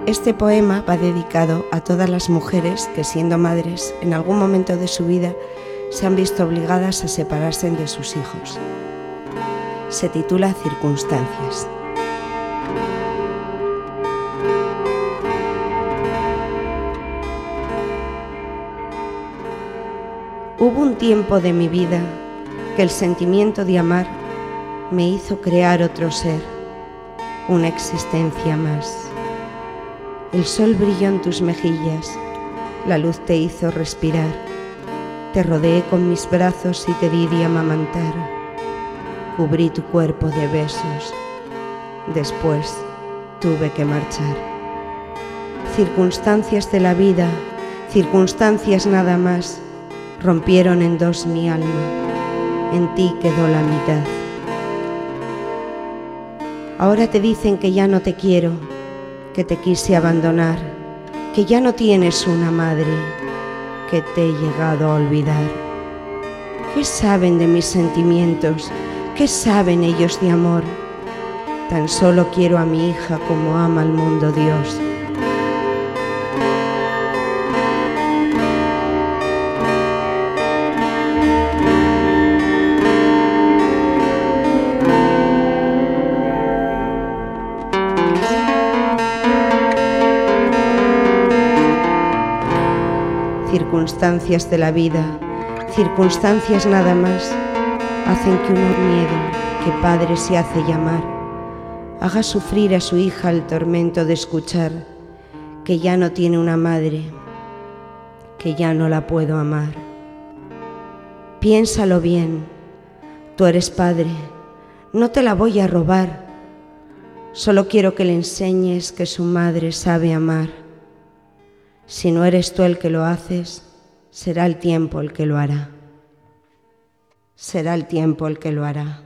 Este poema va dedicado a todas las mujeres que, siendo madres, en algún momento de su vida se han visto obligadas a separarse de sus hijos. Se titula Circunstancias. Hubo un tiempo de mi vida que el sentimiento de amar me hizo crear otro ser, una existencia más. El sol brilló en tus mejillas, la luz te hizo respirar, te rodeé con mis brazos y te di de amamantar, cubrí tu cuerpo de besos, después tuve que marchar. Circunstancias de la vida, circunstancias nada más, rompieron en dos mi alma, en ti quedó la mitad. Ahora te dicen que ya no te quiero, que te quise abandonar, que ya no tienes una madre, que te he llegado a olvidar. ¿Qué saben de mis sentimientos? ¿Qué saben ellos de amor? Tan solo quiero a mi hija como ama al mundo Dios. Circunstancias de la vida, circunstancias nada más, hacen que un miedo que padre se hace llamar haga sufrir a su hija el tormento de escuchar que ya no tiene una madre, que ya no la puedo amar. Piénsalo bien, tú eres padre, no te la voy a robar, solo quiero que le enseñes que su madre sabe amar. Si no eres tú el que lo haces, será el tiempo el que lo hará. Será el tiempo el que lo hará.